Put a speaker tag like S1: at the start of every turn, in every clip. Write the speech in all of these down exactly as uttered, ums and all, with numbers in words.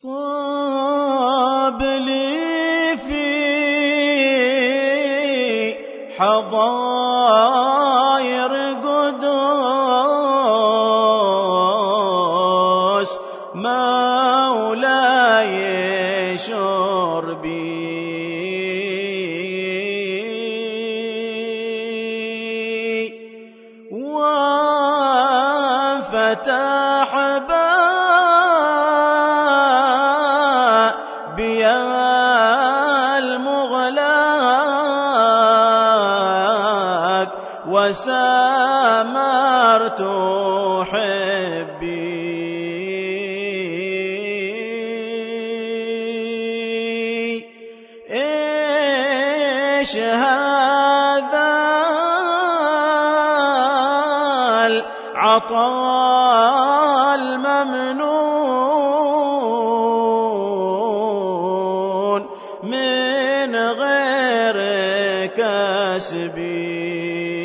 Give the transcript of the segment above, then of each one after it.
S1: طاب لي في حضاير قدوس مولاي شربي وفتح بابي المغلق وسامرت حبي ايش هذا العطاء الممنون من غير كسبي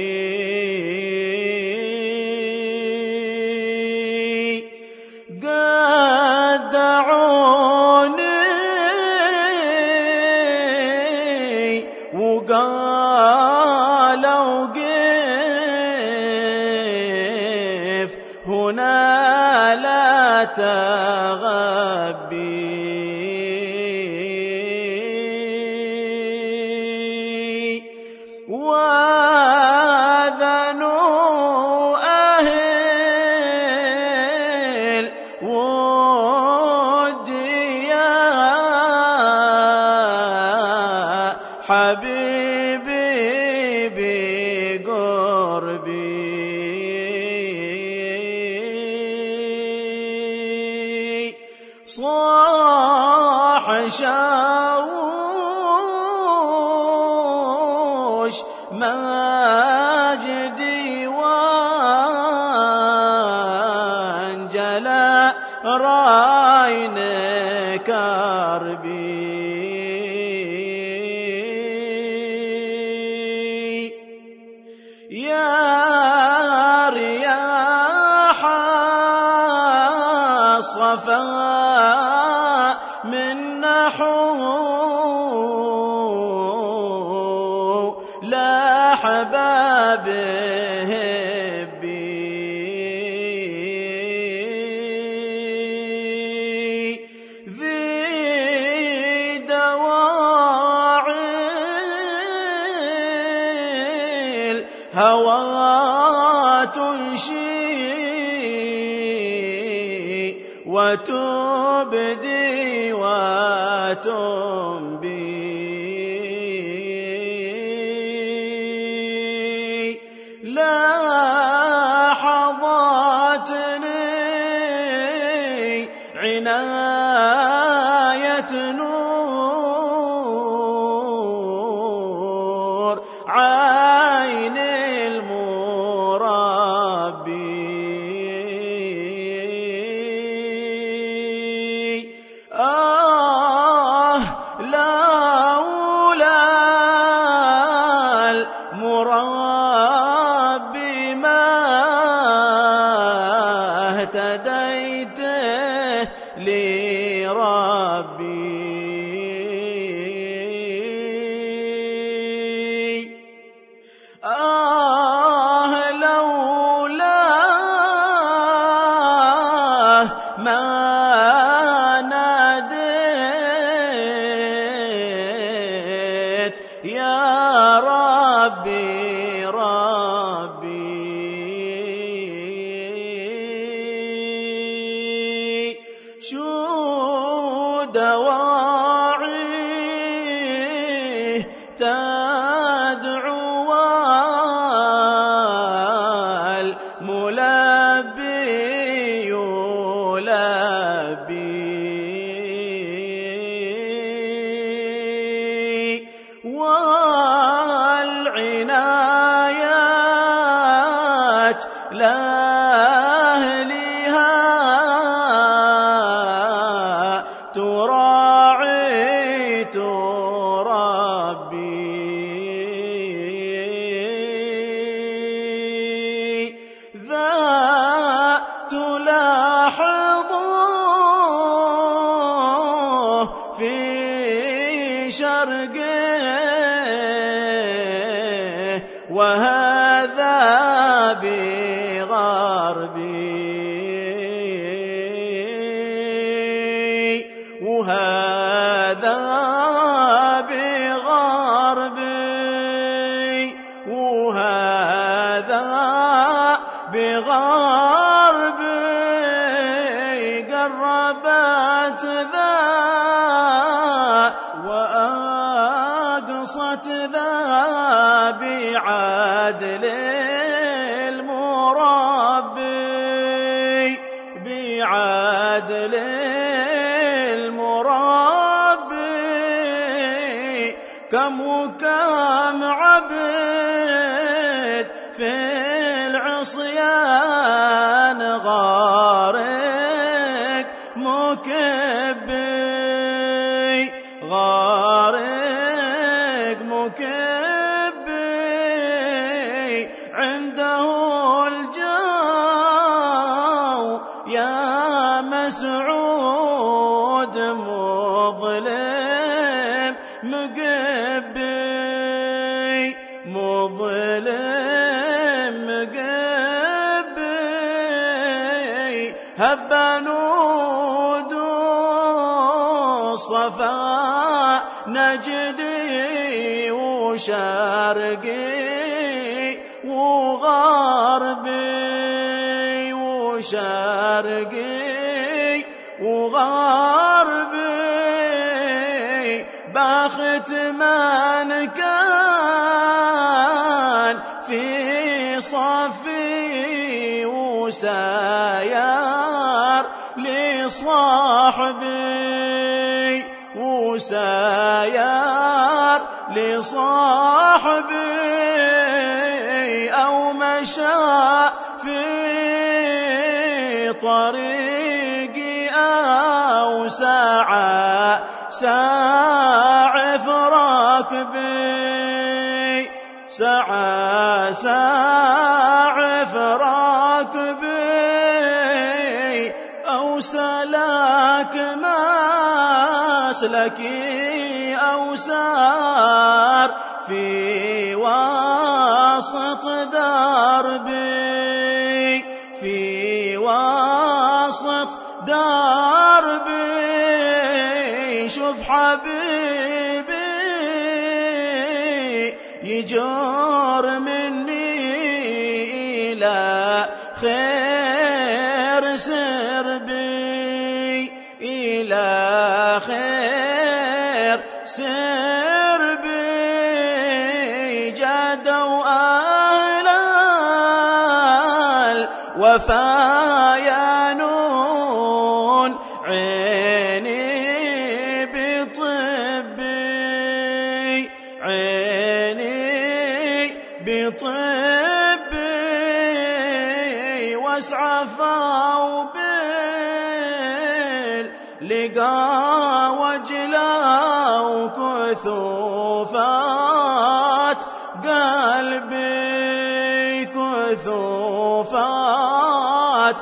S1: قد دعوني وقالوا قف هنا لا تغبي وآذنوا أهل ودي يا حبيبي بقربي صاح شاوش ماجدي وانجلى راين كربي يا رياح الصفا من نحو لا حبابه بي ذي دواعي الهوى تنشي وتبدي وتنبي لاحظتني عناية نور عين المربي آه لولا المربي ما اهتديت لربي آه لولا ما ناديت يا ربي ربي شو دواعي تدعو الملبي يلبي والعنايات لأهلها تراعي تربي ذا تلاحظ شرقه وهذا بغربي وهذا بغربي وهذا بغربي قربت ذا وأقصت ذا بعدل المربي بعدل المربي كم وكم عبد في العصيان غارق مكبي غارق مكبي عنده الجو يا مسعود مظلم مقبي مظلم مقبي هبنود الصفا نجدي وشرقي وغربي وشرقي وغربي باخت من كان في صفي وساير لصاحبي وساير لصاحبي أو مشى في طريقي أو ساعة ساعة فراكبي ساعة ساعة فراكبي أو سلاك مسلكي أو سار في وسط دربي في وسط دربي شوف حبيبي يجر مني إلى خير سربي إلى خير سربي جادوا أهل الوفا ينون عيني بطبي عيني بطبي واسعفوا باللقا وجلا وكثوفات قلبي كثوفات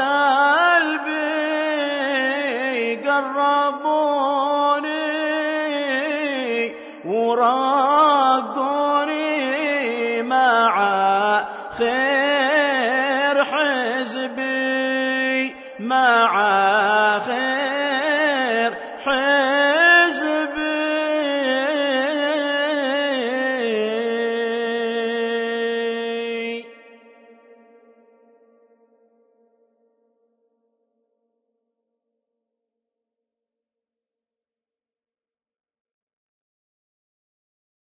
S1: قلبي قربوني ورقوني مع خير حزبي مع